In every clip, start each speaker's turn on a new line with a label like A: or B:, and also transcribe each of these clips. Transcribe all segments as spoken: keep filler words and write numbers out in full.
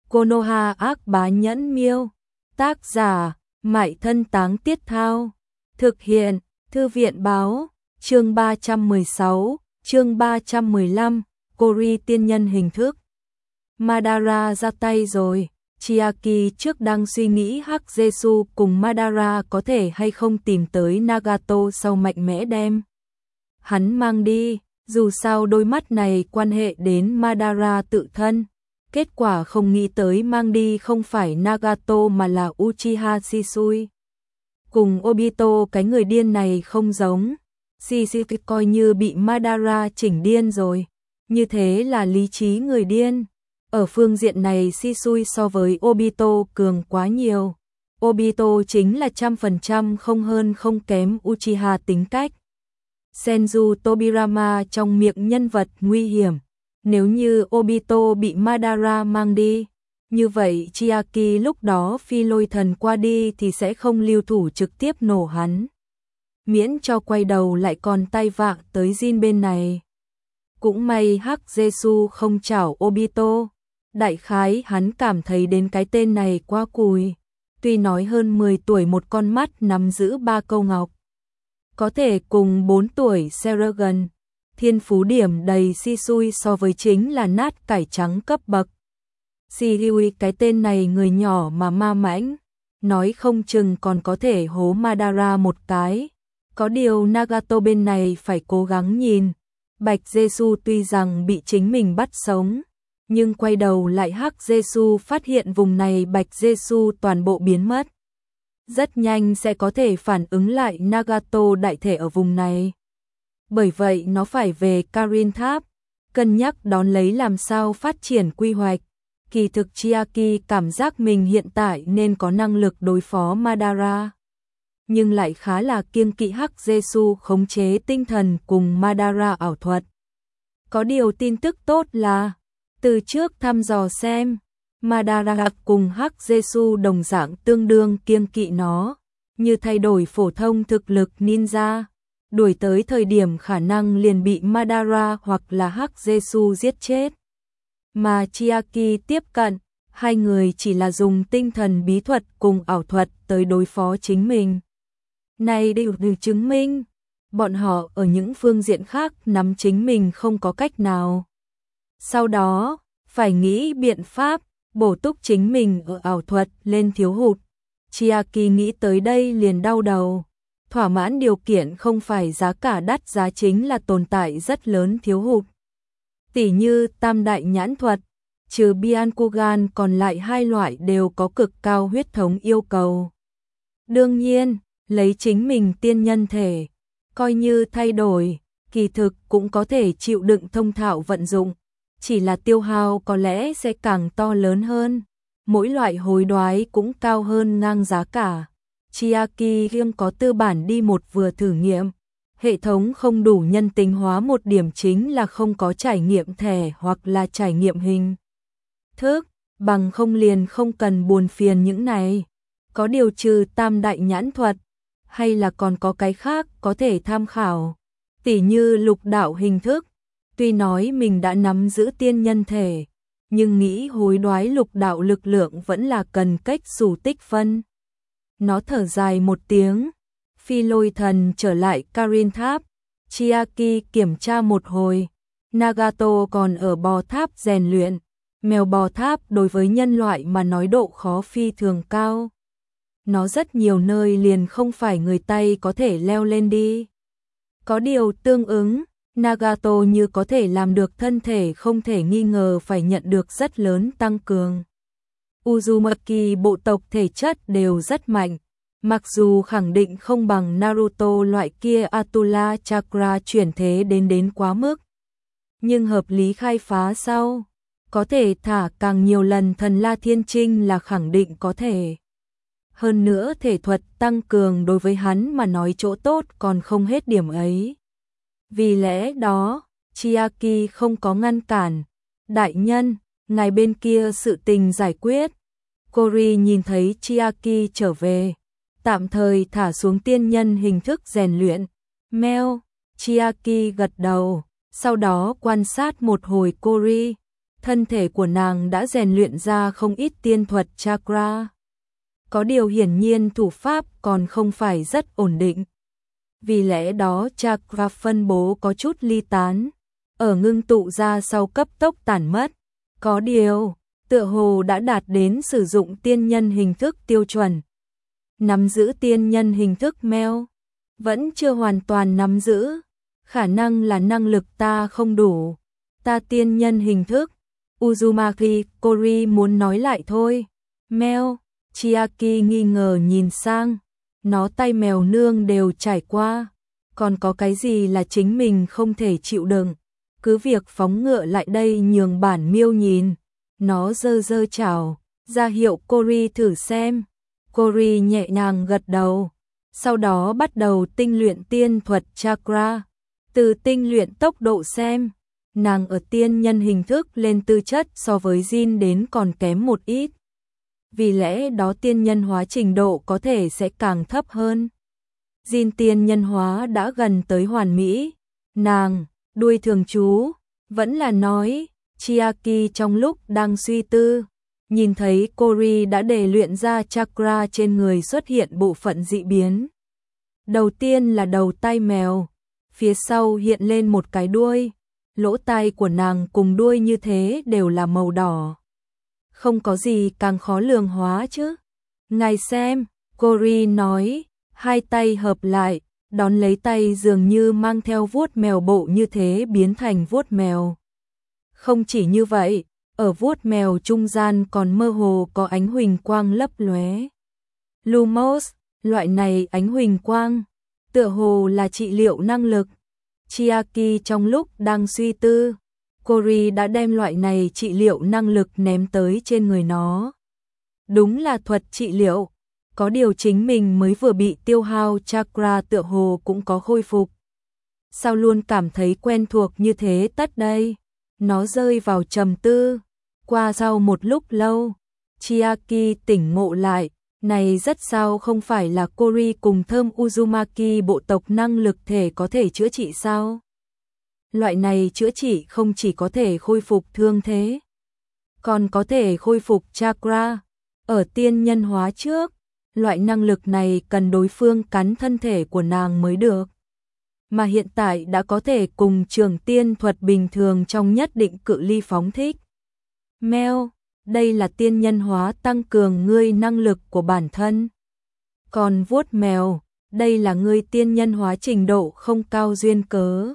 A: Konoha ác bá nhẫn miêu. Tác giả, Mại Thân Táng Tiết Thao. Thực hiện, Thư viện báo, chương ba trăm mười sáu, chương ba trăm mười lăm, Kori tiên nhân hình thức. Madara ra tay rồi. Chiaki trước đang suy nghĩ Hắc Jesu cùng Madara có thể hay không tìm tới Nagato sau mạnh mẽ đem hắn mang đi, dù sao đôi mắt này quan hệ đến Madara tự thân. Kết quả không nghĩ tới mang đi không phải Nagato mà là Uchiha Shisui. Cùng Obito cái người điên này không giống. Shisui coi như bị Madara chỉnh điên rồi. Như thế là lý trí người điên. Ở phương diện này Shisui so với Obito cường quá nhiều. Obito chính là trăm phần trăm không hơn không kém Uchiha tính cách. Senju Tobirama trong miệng nhân vật nguy hiểm. Nếu như Obito bị Madara mang đi, như vậy Chiaki lúc đó phi lôi thần qua đi thì sẽ không lưu thủ trực tiếp nổ hắn. Miễn cho quay đầu lại còn tay vạ tới Jin bên này. Cũng may Hắc Jesu không chảo Obito. Đại khái hắn cảm thấy đến cái tên này quá cùi. Tuy nói hơn mười tuổi một con mắt nắm giữ ba câu ngọc. Có thể cùng bốn tuổi Seragon. Thiên phú điểm đầy Shisui so với chính là nát cải trắng cấp bậc. Shirui cái tên này người nhỏ mà ma mãnh. Nói không chừng còn có thể hố Madara một cái. Có điều Nagato bên này phải cố gắng nhìn. Bạch Jesu tuy rằng bị chính mình bắt sống. Nhưng quay đầu lại Hắc Jesu phát hiện vùng này Bạch Jesu toàn bộ biến mất. Rất nhanh sẽ có thể phản ứng lại Nagato đại thể ở vùng này. Bởi vậy nó phải về Karin Tháp, cân nhắc đón lấy làm sao phát triển quy hoạch. Kỳ thực Chiaki cảm giác mình hiện tại nên có năng lực đối phó Madara. Nhưng lại khá là kiêng kỵ Hắc Jesu khống chế tinh thần cùng Madara ảo thuật. Có điều tin tức tốt là, từ trước thăm dò xem, Madara cùng Hắc Jesu đồng dạng tương đương kiêng kỵ nó, như thay đổi phổ thông thực lực ninja. Đuổi tới thời điểm khả năng liền bị Madara hoặc là Hắc Jesu giết chết. Mà Chiaki tiếp cận, hai người chỉ là dùng tinh thần bí thuật cùng ảo thuật tới đối phó chính mình. Này đều được chứng minh, bọn họ ở những phương diện khác nắm chính mình không có cách nào. Sau đó, phải nghĩ biện pháp, bổ túc chính mình ở ảo thuật lên thiếu hụt. Chiaki nghĩ tới đây liền đau đầu. Thỏa mãn điều kiện không phải giá cả đắt, giá chính là tồn tại rất lớn thiếu hụt. Tỉ như tam đại nhãn thuật, trừ Byakugan còn lại hai loại đều có cực cao huyết thống yêu cầu. Đương nhiên, lấy chính mình tiên nhân thể, coi như thay đổi, kỳ thực cũng có thể chịu đựng thông thạo vận dụng, chỉ là tiêu hao có lẽ sẽ càng to lớn hơn. Mỗi loại hối đoái cũng cao hơn ngang giá cả. Chiaki riêng có tư bản đi một vừa thử nghiệm. Hệ thống không đủ nhân tính hóa một điểm chính là không có trải nghiệm thẻ hoặc là trải nghiệm hình thức, bằng không liền không cần buồn phiền những này. Có điều trừ tam đại nhãn thuật, hay là còn có cái khác có thể tham khảo. Tỉ như lục đạo hình thức, tuy nói mình đã nắm giữ tiên nhân thể, nhưng nghĩ hối đoái lục đạo lực lượng vẫn là cần cách xù tích phân. Nó thở dài một tiếng, phi lôi thần trở lại Karin Tháp. Chiaki kiểm tra một hồi, Nagato còn ở bò tháp rèn luyện. Mèo bò tháp đối với nhân loại mà nói độ khó phi thường cao. Nó rất nhiều nơi liền không phải người tay có thể leo lên đi. Có điều tương ứng, Nagato như có thể làm được thân thể không thể nghi ngờ phải nhận được rất lớn tăng cường. Uzumaki bộ tộc thể chất đều rất mạnh, mặc dù khẳng định không bằng Naruto loại kia Atula Chakra chuyển thế đến đến quá mức. Nhưng hợp lý khai phá sau, có thể thả càng nhiều lần thần La Thiên Trinh là khẳng định có thể. Hơn nữa thể thuật tăng cường đối với hắn mà nói chỗ tốt còn không hết điểm ấy. Vì lẽ đó, Chiaki không có ngăn cản. Đại nhân, ngài bên kia sự tình giải quyết. Kori nhìn thấy Chiaki trở về, tạm thời thả xuống tiên nhân hình thức rèn luyện. Meo, Chiaki gật đầu, sau đó quan sát một hồi Kori. thân thể của nàng đã rèn luyện ra không ít tiên thuật chakra. Có điều hiển nhiên thủ pháp còn không phải rất ổn định. Vì lẽ đó chakra phân bố có chút ly tán, ở ngưng tụ ra sau cấp tốc tản mất. Có điều, tựa hồ đã đạt đến sử dụng tiên nhân hình thức tiêu chuẩn. Nắm giữ tiên nhân hình thức Mel, vẫn chưa hoàn toàn nắm giữ, khả năng là năng lực ta không đủ. Ta tiên nhân hình thức, Uzumaki Kori muốn nói lại thôi. Mel, Chiaki nghi ngờ nhìn sang, nó tay mèo nương đều trải qua, còn có cái gì là chính mình không thể chịu đựng, cứ việc phóng ngựa lại đây nhường bản miêu nhìn. Nó giơ giơ chảo, ra hiệu Kori thử xem. Kori nhẹ nhàng gật đầu, sau đó bắt đầu tinh luyện tiên thuật chakra. Từ tinh luyện tốc độ xem, nàng ở tiên nhân hình thức lên tư chất so với Jin đến còn kém một ít. Vì lẽ đó tiên nhân hóa trình độ có thể sẽ càng thấp hơn. Jin tiên nhân hóa đã gần tới hoàn mỹ. Nàng, đuôi thường chú, vẫn là nói. Chiaki trong lúc đang suy tư, nhìn thấy Kori đã để luyện ra chakra trên người xuất hiện bộ phận dị biến. Đầu tiên là đầu tai mèo, phía sau hiện lên một cái đuôi, lỗ tai của nàng cùng đuôi như thế đều là màu đỏ. Không có gì càng khó lường hóa chứ. Ngài xem, Kori nói, hai tay hợp lại, đón lấy tay dường như mang theo vuốt mèo bộ như thế biến thành vuốt mèo. Không chỉ như vậy, ở vuốt mèo trung gian còn mơ hồ có ánh huỳnh quang lấp lóe. Lumos, loại này ánh huỳnh quang, tựa hồ là trị liệu năng lực. Chiaki trong lúc đang suy tư, Kori đã đem loại này trị liệu năng lực ném tới trên người nó. Đúng là thuật trị liệu, có điều chính mình mới vừa bị tiêu hao chakra tựa hồ cũng có khôi phục. Sao luôn cảm thấy quen thuộc như thế tất đây? Nó rơi vào trầm tư. Qua sau một lúc lâu, Chiaki tỉnh ngộ lại, này rất sao không phải là Kori cùng thơm Uzumaki bộ tộc năng lực thể có thể chữa trị sao? Loại này chữa trị không chỉ có thể khôi phục thương thế, còn có thể khôi phục chakra. Ở tiên nhân hóa trước, loại năng lực này cần đối phương cắn thân thể của nàng mới được. Mà hiện tại đã có thể cùng trường tiên thuật bình thường trong nhất định cự ly phóng thích. Mel, đây là tiên nhân hóa tăng cường ngươi năng lực của bản thân. Còn vuốt mèo, đây là ngươi tiên nhân hóa trình độ không cao duyên cớ.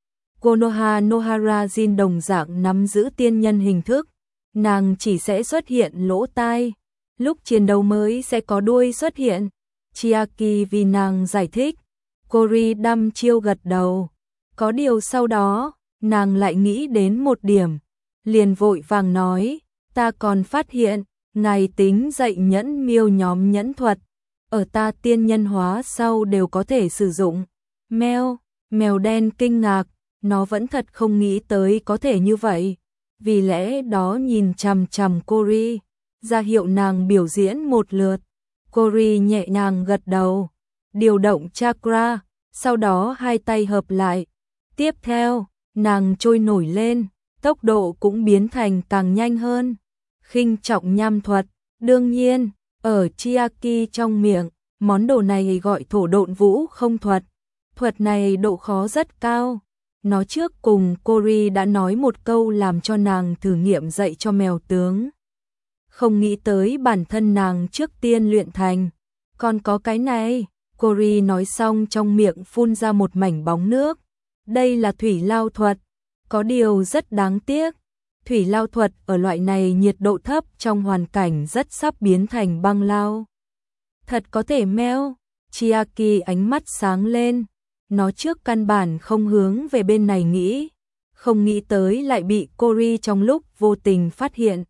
A: Konoha Nohara Jin đồng dạng nắm giữ tiên nhân hình thức, nàng chỉ sẽ xuất hiện lỗ tai, lúc chiến đấu mới sẽ có đuôi xuất hiện. Chiaki vì nàng giải thích, Kori đăm chiêu gật đầu. Có điều sau đó, nàng lại nghĩ đến một điểm, liền vội vàng nói, ta còn phát hiện, ngài tính dạy nhẫn miêu nhóm nhẫn thuật, ở ta tiên nhân hóa sau đều có thể sử dụng. Mèo, mèo đen kinh ngạc, nó vẫn thật không nghĩ tới có thể như vậy, vì lẽ đó nhìn chằm chằm Kori, ra hiệu nàng biểu diễn một lượt. Kori nhẹ nhàng gật đầu, điều động chakra, sau đó hai tay hợp lại. Tiếp theo, nàng trôi nổi lên, tốc độ cũng biến thành càng nhanh hơn. Khinh trọng nham thuật, đương nhiên, ở Chiaki trong miệng, món đồ này gọi thổ độn vũ không thuật. Thuật này độ khó rất cao. Nó trước cùng Kori đã nói một câu làm cho nàng thử nghiệm dạy cho mèo tướng. Không nghĩ tới bản thân nàng trước tiên luyện thành. Còn có cái này, Kori nói xong trong miệng phun ra một mảnh bóng nước. Đây là thủy lao thuật. Có điều rất đáng tiếc. Thủy lao thuật ở loại này nhiệt độ thấp trong hoàn cảnh rất sắp biến thành băng lao. Thật có thể meo. Chiaki ánh mắt sáng lên. Nó trước căn bản không hướng về bên này nghĩ. Không nghĩ tới lại bị Kori trong lúc vô tình phát hiện.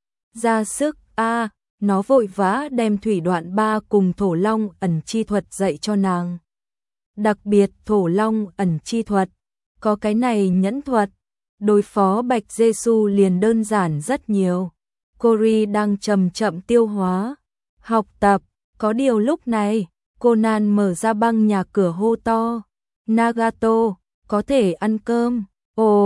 A: Ra sức, a à, nó vội vã đem thủy đoạn ba cùng thổ long ẩn chi thuật dạy cho nàng. Đặc biệt thổ long ẩn chi thuật. Có cái này nhẫn thuật. Đối phó Bạch Giê-xu liền đơn giản rất nhiều. Kori đang chậm chậm tiêu hóa, học tập. Có điều lúc này, Conan mở ra băng nhà cửa hô to. Nagato, có thể ăn cơm. Ồ,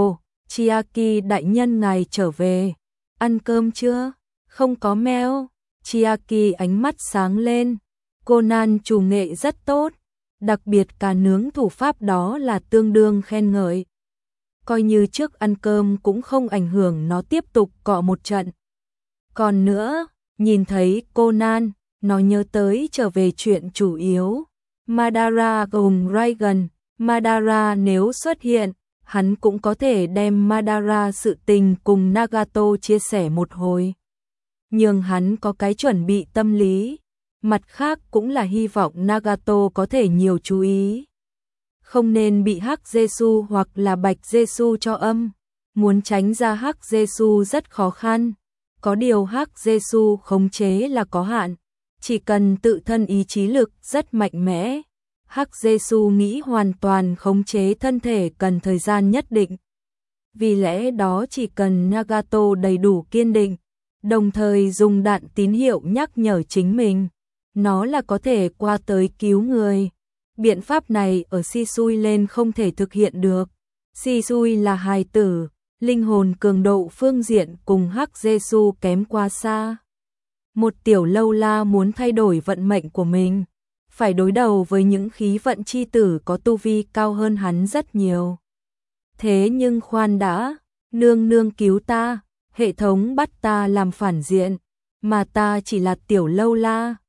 A: Chiaki đại nhân ngài trở về, ăn cơm chưa? Không có mail. Chiaki ánh mắt sáng lên, Conan chủ nghệ rất tốt, đặc biệt cả nướng thủ pháp đó là tương đương khen ngợi. Coi như trước ăn cơm cũng không ảnh hưởng nó tiếp tục cọ một trận. Còn nữa, nhìn thấy Conan, nó nhớ tới trở về chuyện chủ yếu. Madara cùng Raigan, Madara nếu xuất hiện, hắn cũng có thể đem Madara sự tình cùng Nagato chia sẻ một hồi. Nhưng hắn có cái chuẩn bị tâm lý, mặt khác cũng là hy vọng Nagato có thể nhiều chú ý. Không nên bị Hắc Jesu hoặc là Bạch Jesu cho âm, muốn tránh ra Hắc Jesu rất khó khăn. Có điều Hắc Jesu khống chế là có hạn, chỉ cần tự thân ý chí lực rất mạnh mẽ. Hắc Jesu nghĩ hoàn toàn khống chế thân thể cần thời gian nhất định. Vì lẽ đó chỉ cần Nagato đầy đủ kiên định, đồng thời dùng đạn tín hiệu nhắc nhở chính mình, nó là có thể qua tới cứu người. Biện pháp này ở Shisui lên không thể thực hiện được. Shisui là hài tử, linh hồn cường độ phương diện cùng Hắc Jesu kém quá xa. Một tiểu lâu la muốn thay đổi vận mệnh của mình, phải đối đầu với những khí vận chi tử có tu vi cao hơn hắn rất nhiều. Thế nhưng khoan đã, nương nương cứu ta, hệ thống bắt ta làm phản diện, mà ta chỉ là tiểu lâu la,